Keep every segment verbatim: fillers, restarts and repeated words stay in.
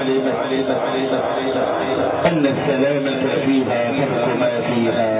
أن السلامة فيها ترك ما فيها.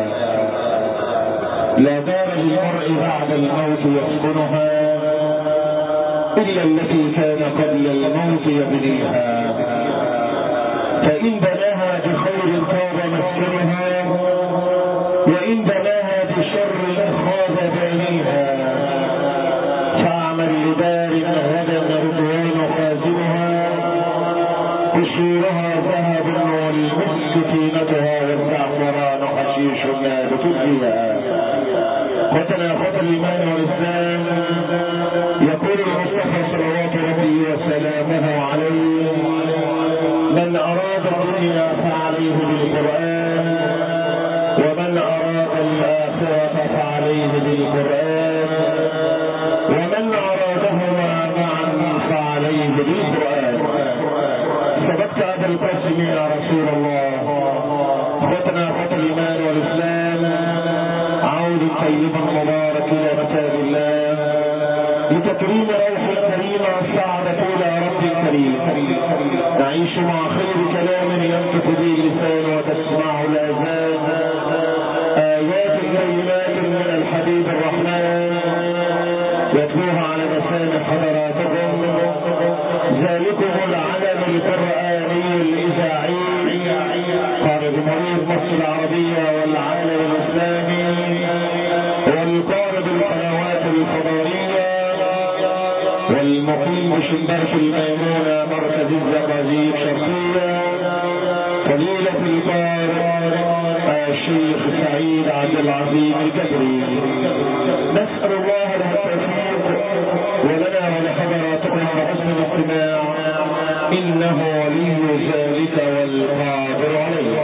لا دار للمرء بعد الموت يسكنها إلا التي كان قبل الموت يبنيها، فإن بناها بخير طاب مسكنها وإن بناها بشر خاب بانيها. فاعمل لدار غدا رضوان خازنها قشورها ذهب والمسك طينتها والزعفران حشيش نابت فيها. وتناقض الإيمان والإسلام. يقول المصطفى صلوات ربي وسلامه عليه: من أراد الدنيا فعليه بالقرآن ومن أراد الآخرة فعليه بالقرآن ومن أرادهما معا فعليه بالقرآن. صدقت أبا القاسم يا رسول الله. اخوتنا اخوة الإيمان والإسلام، عود طيبا مبارك إلى كتاب الله لتكريم روح الكريم السعادة إلى رب الكريم. نعيش مع خير كلام ينطق به اللسان وتسمعه الآذان، آيات بينات من الحبيب الرحمن يتلوها على مسامع حضراتكم. ذلكم العلم القرآني الإذاعي قارئ جمهورية مصر العربية والعالم الإسلامي والقارئ بالقنوات الفضائية والمقيم بشباك الميمونة مركز الزقازيق شرقية، فضيلة القارئ الشيخ سعيد عبد العظيم الكدري. نسأل الله له التوفيق ولنا ولحضراتكم حسن الاستماع، إنه ولي ذلك والقادر عليه.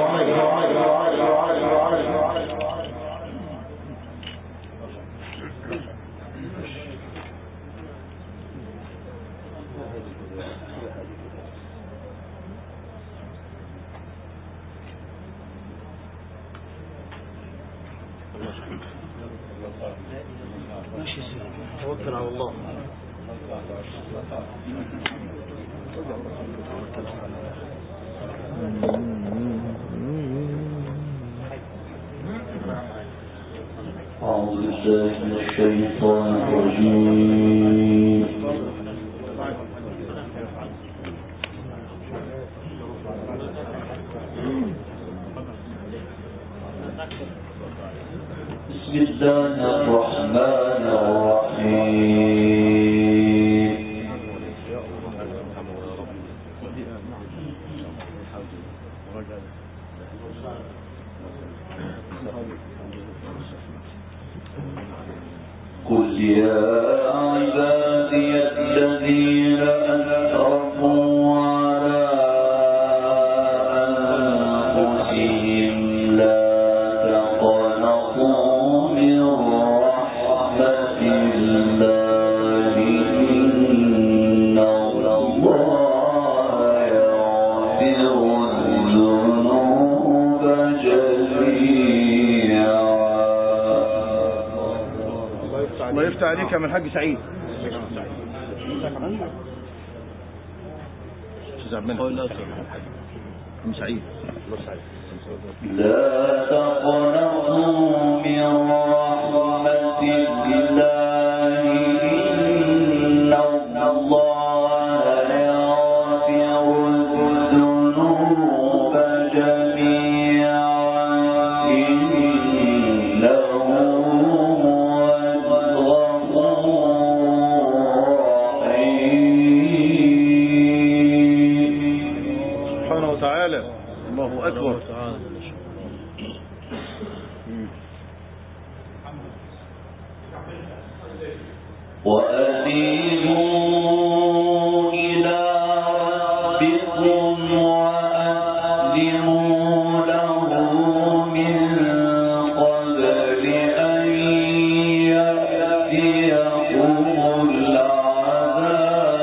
توكل على الله. أعوذ بالله من الشيطان الرجيم. بسم الله الرحمن الرحيم. قل يا عبادي الذين أسرفوا على أنفسهم لا تقنطوا من رحمة الله إن الله يغفر الذنوب جميعا. الله يفتح عليك يا من الحاج سعيد. سعيد لا تقنطوا من رحمة الله إن الله يغفر الذنوب جميعا إنه هو الغفور الرحيم. سبحانه وتعالى. الله أكبر. وأنيبوا إلى ربكم وأسلموا له من قبل أن يأتيكم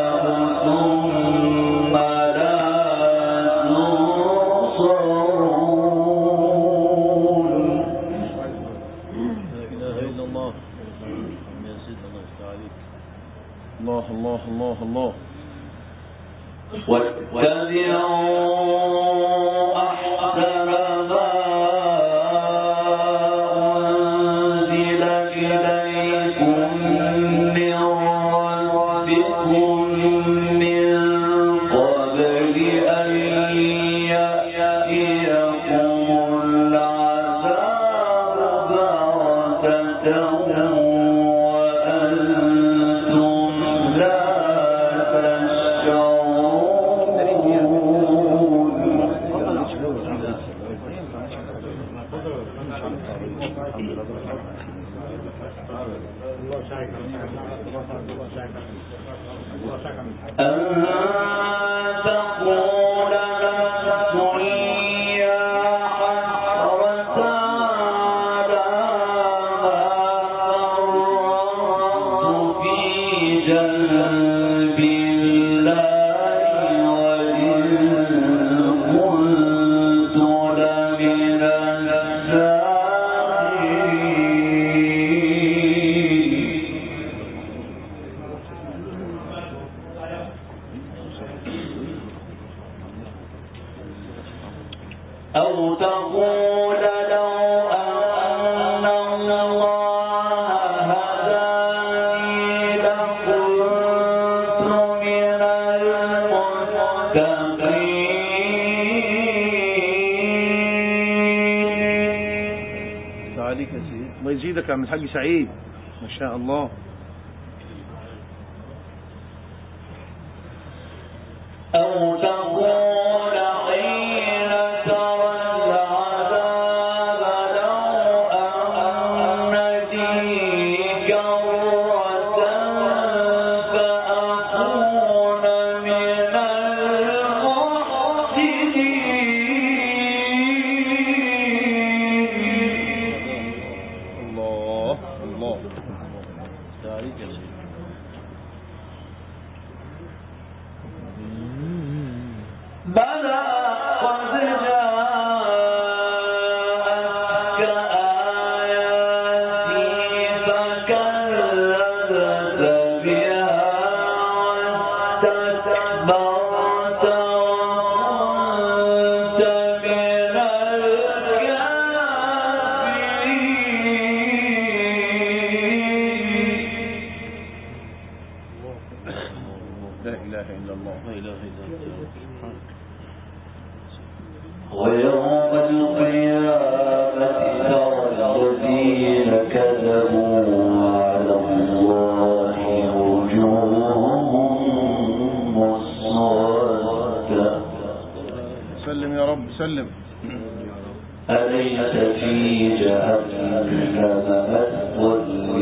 العذاب ثم لا تنصرون. أو تقول لو أن الله هداني لكنت من المتقين. عليك يا سيدي، الله يزيدك يا عم الحاج سعيد، ما شاء الله. أو تقول حين ترى العذاب لو أن لي كرة فأكون من المحسنين. الله الله عليك يا سيدي. بلى قد جاءتك آياتي فكذبت بها واستكبرت وكنت من الكافرين. لا إله إلا الله، لا إله إلا الله. ويوم القيامة ترى الذين كذبوا على الله وجوههم مسودة. سلم يا رب سلم. أليس في جهنم مثوى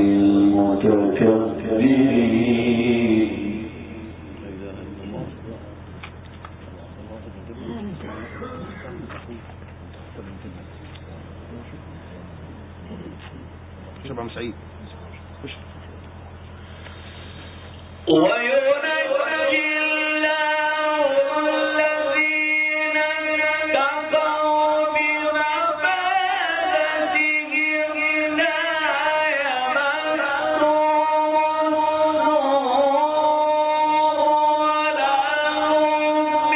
للمتكبرين. شوف عم سعيد. وينجي الله الذين اتقوا بمفازتهم لا يمسهم ولا هم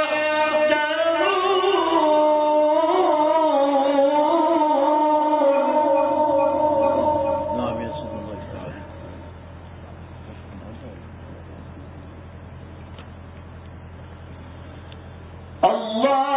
يحزنون. نعم يا سيدي الله تعالى. الله